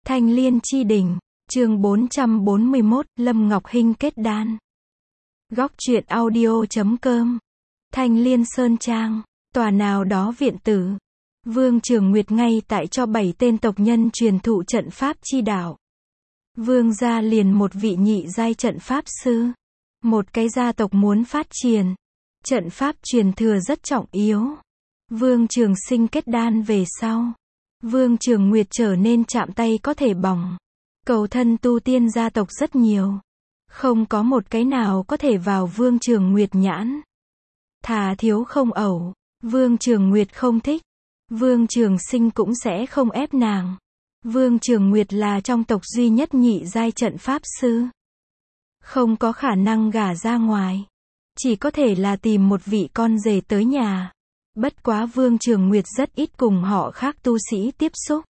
Thanh Liên chi đỉnh, chương 441, Lâm Ngọc Hinh kết đan. Góc truyện audio.com. Thanh Liên Sơn Trang, tòa nào đó viện tử. Vương Trường Nguyệt ngay tại cho 7 tên tộc nhân truyền thụ trận pháp chi đạo. Vương gia liền một vị nhị giai trận pháp sư. Một cái gia tộc muốn phát triển. Trận pháp truyền thừa rất trọng yếu. Vương Trường Sinh kết đan về sau. Vương Trường Nguyệt trở nên chạm tay có thể bỏng. Cầu thân tu tiên gia tộc rất nhiều. Không có một cái nào có thể vào Vương Trường Nguyệt nhãn. Thà thiếu không ẩu. Vương Trường Nguyệt không thích. Vương Trường Sinh cũng sẽ không ép nàng. Vương Trường Nguyệt là trong tộc duy nhất nhị giai trận pháp sư. Không có khả năng gả ra ngoài. Chỉ có thể là tìm một vị con rể tới nhà. Bất quá Vương Trường Nguyệt rất ít cùng họ khác tu sĩ tiếp xúc.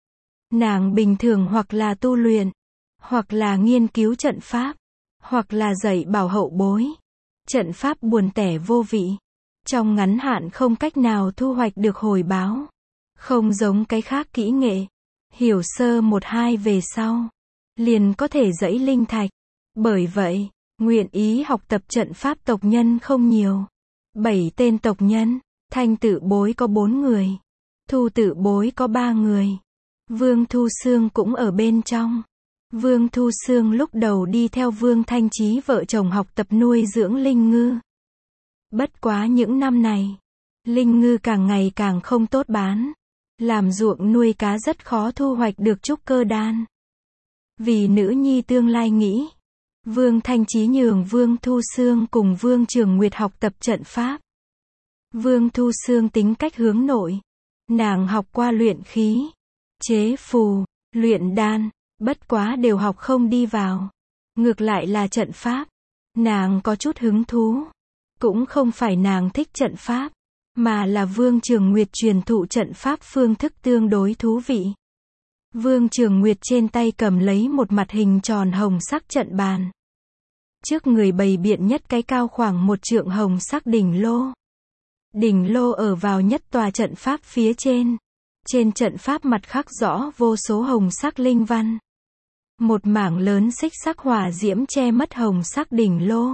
Nàng bình thường hoặc là tu luyện, hoặc là nghiên cứu trận pháp, hoặc là dạy bảo hậu bối. Trận pháp buồn tẻ vô vị. Trong ngắn hạn không cách nào thu hoạch được hồi báo. Không giống cái khác kỹ nghệ. Hiểu sơ 1-2 về sau. Liền có thể dẫy linh thạch. Bởi vậy, nguyện ý học tập trận pháp tộc nhân không nhiều. 7 tên tộc nhân. Thanh tự bối có 4 người. Thu tự bối có 3 người. Vương Thu Sương cũng ở bên trong. Vương Thu Sương lúc đầu đi theo Vương Thanh Chí vợ chồng học tập nuôi dưỡng linh ngư. Bất quá những năm này, linh ngư càng ngày càng không tốt bán. Làm ruộng nuôi cá rất khó thu hoạch được trúc cơ đan. Vì nữ nhi tương lai nghĩ, Vương Thanh Chí nhường Vương Thu Sương cùng Vương Trường Nguyệt học tập trận pháp. Vương Thu Sương tính cách hướng nội. Nàng học qua luyện khí, chế phù, luyện đan, bất quá đều học không đi vào. Ngược lại là trận pháp. Nàng có chút hứng thú. Cũng không phải nàng thích trận pháp, mà là Vương Trường Nguyệt truyền thụ trận pháp phương thức tương đối thú vị. Vương Trường Nguyệt trên tay cầm lấy một mặt hình tròn hồng sắc trận bàn. Trước người bày biện nhất cái cao khoảng 1 trượng hồng sắc đỉnh lô. Đỉnh lô ở vào nhất tòa trận pháp phía trên. Trên trận pháp mặt khắc rõ vô số hồng sắc linh văn. Một mảng lớn xích sắc hỏa diễm che mất hồng sắc đỉnh lô.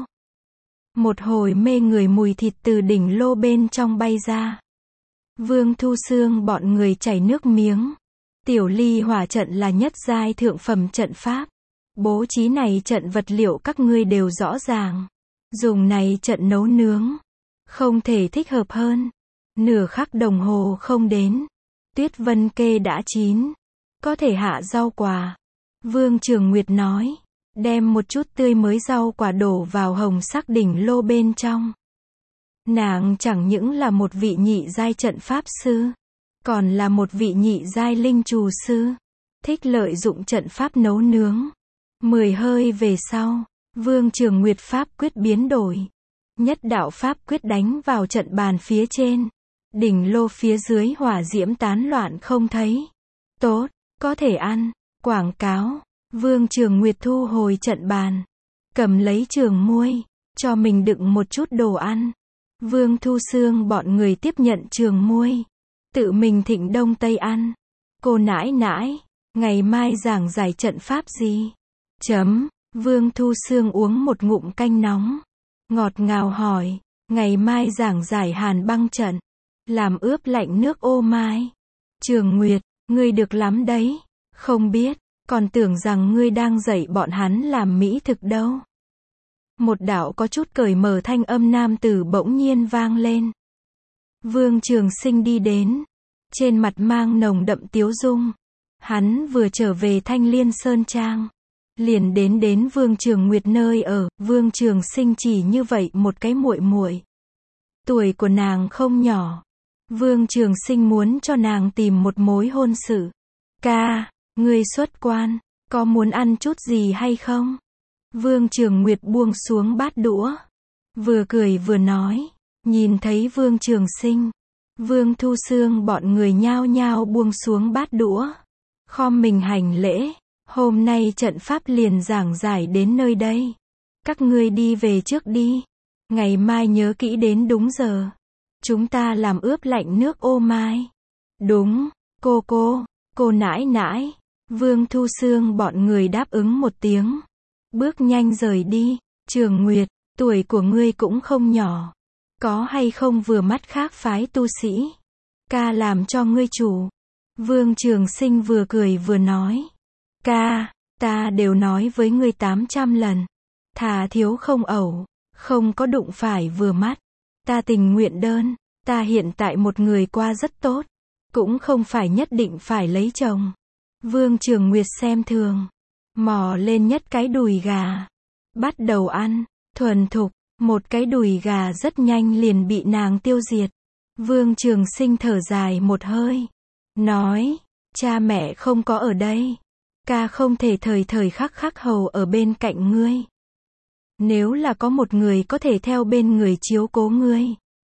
Một hồi mê người mùi thịt từ đỉnh lô bên trong bay ra. Vương Thu Sương bọn người chảy nước miếng. Tiểu ly hỏa trận là nhất giai thượng phẩm trận pháp. Bố trí này trận vật liệu các ngươi đều rõ ràng. Dùng này trận nấu nướng. Không thể thích hợp hơn. Nửa khắc đồng hồ không đến. Tuyết vân kê đã chín. Có thể hạ rau quả. Vương Trường Nguyệt nói. Đem một chút tươi mới rau quả đổ vào hồng sắc đỉnh lô bên trong. Nàng chẳng những là một vị nhị giai trận pháp sư. Còn là một vị nhị giai linh trù sư. Thích lợi dụng trận pháp nấu nướng. 10 hơi về sau. Vương Trường Nguyệt pháp quyết biến đổi. Nhất đạo pháp quyết đánh vào trận bàn phía trên. Đỉnh lô phía dưới hỏa diễm tán loạn không thấy. Tốt, có thể ăn. Quảng cáo. Vương Trường Nguyệt thu hồi trận bàn. Cầm lấy trường muôi. Cho mình đựng một chút đồ ăn. Vương Thu Sương bọn người tiếp nhận trường muôi. Tự mình thịnh đông tây ăn. Cô nãi nãi. Ngày mai giảng giải trận pháp gì? Vương Thu Sương uống một ngụm canh nóng. Ngọt ngào hỏi. Ngày mai giảng giải hàn băng trận. Làm ướp lạnh nước ô mai. Trường Nguyệt, ngươi được lắm đấy. Không biết. Còn tưởng rằng ngươi đang dạy bọn hắn làm mỹ thực đâu. Một đạo có chút cởi mở thanh âm nam tử bỗng nhiên vang lên. Vương Trường Sinh đi đến. Trên mặt mang nồng đậm tiếu dung. Hắn vừa trở về Thanh Liên Sơn Trang. Liền đến Vương Trường Nguyệt nơi ở. Vương Trường Sinh chỉ như vậy một cái muội muội. Tuổi của nàng không nhỏ. Vương Trường Sinh muốn cho nàng tìm một mối hôn sự. Ca, ngươi xuất quan, có muốn ăn chút gì hay không? Vương Trường Nguyệt buông xuống bát đũa. Vừa cười vừa nói. Nhìn thấy Vương Trường Sinh. Vương Thu Sương bọn người nhao nhao buông xuống bát đũa. Khom mình hành lễ. Hôm nay trận pháp liền giảng giải đến nơi đây. Các ngươi đi về trước đi. Ngày mai nhớ kỹ đến đúng giờ. Chúng ta làm ướp lạnh nước ô mai. Đúng, cô nãi nãi. Vương Thu Xương bọn người đáp ứng một tiếng. Bước nhanh rời đi. Trường Nguyệt, tuổi của ngươi cũng không nhỏ. Có hay không vừa mắt khác phái tu sĩ? Ca làm cho ngươi chủ. Vương Trường Sinh vừa cười vừa nói. Ca, ta đều nói với ngươi 800 lần. Thà thiếu không ẩu, không có đụng phải vừa mắt. Ta tình nguyện đơn, ta hiện tại một người qua rất tốt. Cũng không phải nhất định phải lấy chồng. Vương Trường Nguyệt xem thường. Mò lên nhất cái đùi gà. Bắt đầu ăn, thuần thục, một cái đùi gà rất nhanh liền bị nàng tiêu diệt. Vương Trường Sinh thở dài một hơi. Nói, cha mẹ không có ở đây. Ca không thể thời thời khắc khắc hầu ở bên cạnh ngươi. Nếu là có một người có thể theo bên người chiếu cố ngươi,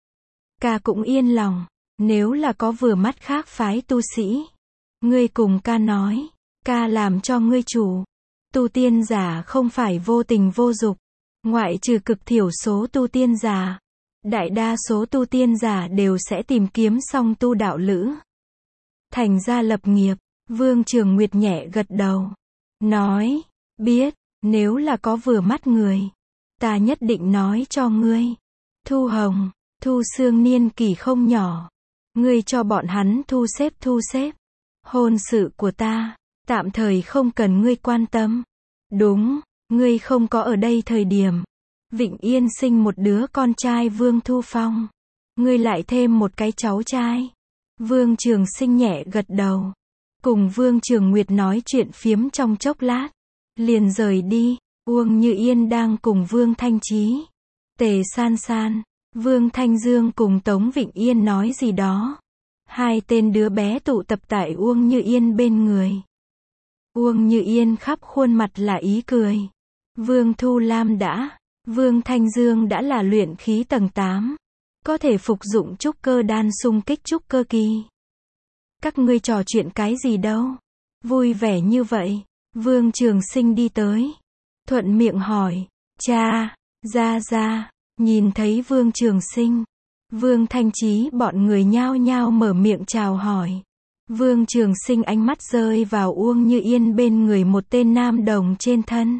ca cũng yên lòng. Nếu là có vừa mắt khác phái tu sĩ, ngươi cùng ca nói, ca làm cho ngươi chủ. Tu tiên giả không phải vô tình vô dục, ngoại trừ cực thiểu số tu tiên giả. Đại đa số tu tiên giả đều sẽ tìm kiếm song tu đạo lữ. Thành ra lập nghiệp. Vương Trường Nguyệt nhẹ gật đầu. Nói, biết, nếu là có vừa mắt người, ta nhất định nói cho ngươi. Thu Hồng, Thu Xương niên kỷ không nhỏ. Ngươi cho bọn hắn thu xếp. Hôn sự của ta, tạm thời không cần ngươi quan tâm. Đúng, ngươi không có ở đây thời điểm. Vịnh Yên sinh một đứa con trai Vương Thu Phong. Ngươi lại thêm một cái cháu trai. Vương Trường Sinh nhẹ gật đầu. Cùng Vương Trường Nguyệt nói chuyện phiếm trong chốc lát. Liền rời đi. Uông Như Yên đang cùng Vương Thanh Chí, Tề San San, Vương Thanh Dương cùng Tống Vịnh Yên nói gì đó. Hai tên đứa bé tụ tập tại Uông Như Yên bên người. Uông Như Yên khắp khuôn mặt là ý cười. Vương Thu Lam đã, Vương Thanh Dương đã là luyện khí tầng 8. Có thể phục dụng trúc cơ đan xung kích trúc cơ kỳ. Các ngươi trò chuyện cái gì đâu? Vui vẻ như vậy. Vương Trường Sinh đi tới. Thuận miệng hỏi. Cha, ra, nhìn thấy Vương Trường Sinh. Vương Thanh Chí bọn người nhao nhao mở miệng chào hỏi. Vương Trường Sinh ánh mắt rơi vào Uông Như Yên bên người một tên nam đồng trên thân.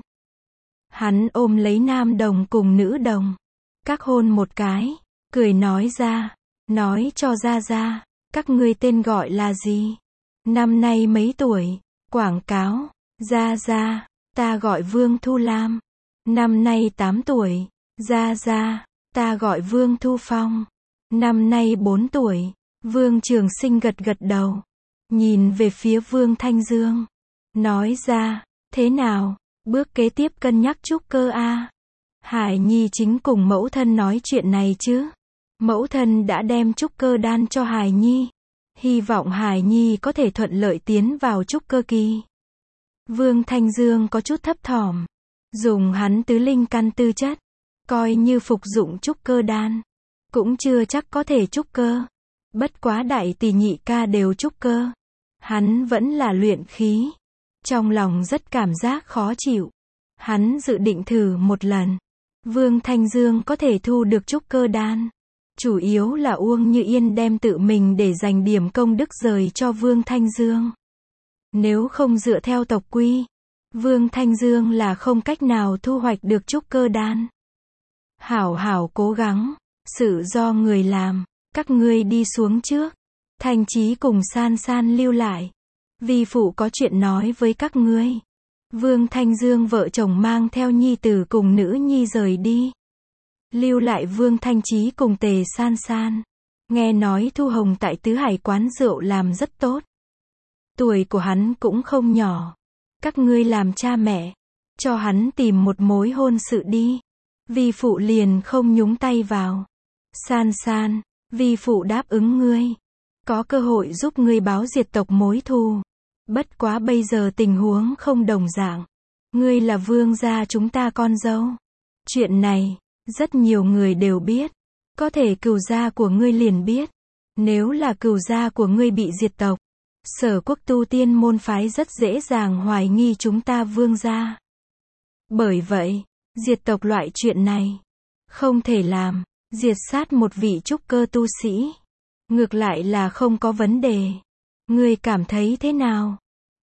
Hắn ôm lấy nam đồng cùng nữ đồng. Các hôn một cái. Cười nói ra. Nói cho ra, các ngươi tên gọi là gì? Năm nay mấy tuổi? Quảng cáo. Ra, ta gọi Vương Thu Lam. Năm nay 8 tuổi. Ra, ta gọi Vương Thu Phong. Năm nay 4 tuổi. Vương Trường Sinh gật đầu. Nhìn về phía Vương Thanh Dương. Nói ra, thế nào? Bước kế tiếp cân nhắc trúc cơ a. Hải Nhi chính cùng mẫu thân nói chuyện này chứ. Mẫu thân đã đem trúc cơ đan cho Hải Nhi. Hy vọng Hải Nhi có thể thuận lợi tiến vào trúc cơ kỳ. Vương Thanh Dương có chút thấp thỏm. Dùng hắn tứ linh căn tư chất, coi như phục dụng trúc cơ đan, cũng chưa chắc có thể trúc cơ. Bất quá đại tỷ nhị ca đều trúc cơ. Hắn vẫn là luyện khí. Trong lòng rất cảm giác khó chịu. Hắn dự định thử một lần. Vương Thanh Dương có thể thu được trúc cơ đan. Chủ yếu là Uông Như Yên đem tự mình để dành điểm công đức rời cho Vương Thanh Dương. Nếu không dựa theo tộc quy, Vương Thanh Dương là không cách nào thu hoạch được trúc cơ đan. Hảo cố gắng, sự do người làm, các ngươi đi xuống trước. Thanh Chí cùng San San lưu lại. Vi phụ có chuyện nói với các ngươi. Vương Thanh Dương vợ chồng mang theo nhi tử cùng nữ nhi rời đi. Lưu lại Vương Thanh Chí cùng Tề San San. Nghe nói Thu Hồng tại Tứ Hải quán rượu làm rất tốt. Tuổi của hắn cũng không nhỏ. Các ngươi làm cha mẹ, cho hắn tìm một mối hôn sự đi. Vi phụ liền không nhúng tay vào. San San, vi phụ đáp ứng ngươi. Có cơ hội giúp ngươi báo diệt tộc mối thù. Bất quá bây giờ tình huống không đồng dạng. Ngươi là vương gia chúng ta con dâu. Chuyện này, rất nhiều người đều biết. Có thể cửu gia của ngươi liền biết. Nếu là cửu gia của ngươi bị diệt tộc, Sở Quốc tu tiên môn phái rất dễ dàng hoài nghi chúng ta vương gia. Bởi vậy, diệt tộc loại chuyện này không thể làm. Diệt sát một vị trúc cơ tu sĩ, ngược lại là không có vấn đề. Ngươi cảm thấy thế nào?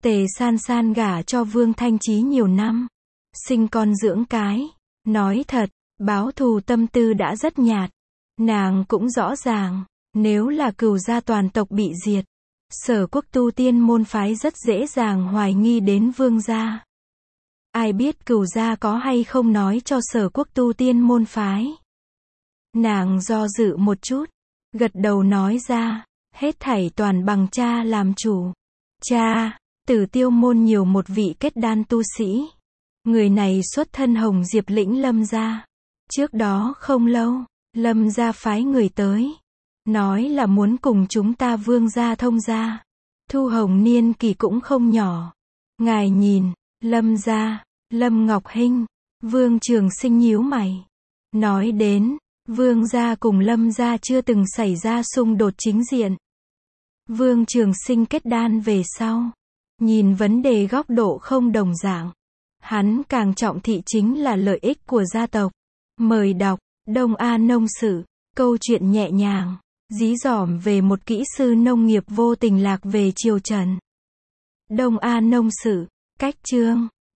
Tề San San gả cho Vương Thanh Chí nhiều năm, sinh con dưỡng cái. Nói thật, báo thù tâm tư đã rất nhạt. Nàng cũng rõ ràng, nếu là Cửu gia toàn tộc bị diệt, Sở Quốc tu tiên môn phái rất dễ dàng hoài nghi đến Vương gia. Ai biết Cửu gia có hay không nói cho Sở Quốc tu tiên môn phái. Nàng do dự một chút, gật đầu nói ra, hết thảy toàn bằng cha làm chủ. Cha, Tử Tiêu môn nhiều một vị kết đan tu sĩ. Người này xuất thân Hồng Diệp lĩnh Lâm gia. Trước đó không lâu, Lâm gia phái người tới, nói là muốn cùng chúng ta Vương gia thông gia. Thu Hồng niên kỳ cũng không nhỏ. Ngài nhìn, Lâm gia, Lâm Ngọc Hinh. Vương Trường Sinh nhíu mày, nói đến, Vương gia cùng Lâm gia chưa từng xảy ra xung đột chính diện. Vương Trường Sinh kết đan về sau, nhìn vấn đề góc độ không đồng dạng. Hắn càng trọng thị chính là lợi ích của gia tộc. Mời đọc, Đông A Nông Sự, câu chuyện nhẹ nhàng, dí dỏm về một kỹ sư nông nghiệp vô tình lạc về triều Trần. Đông A Nông Sự, cách chương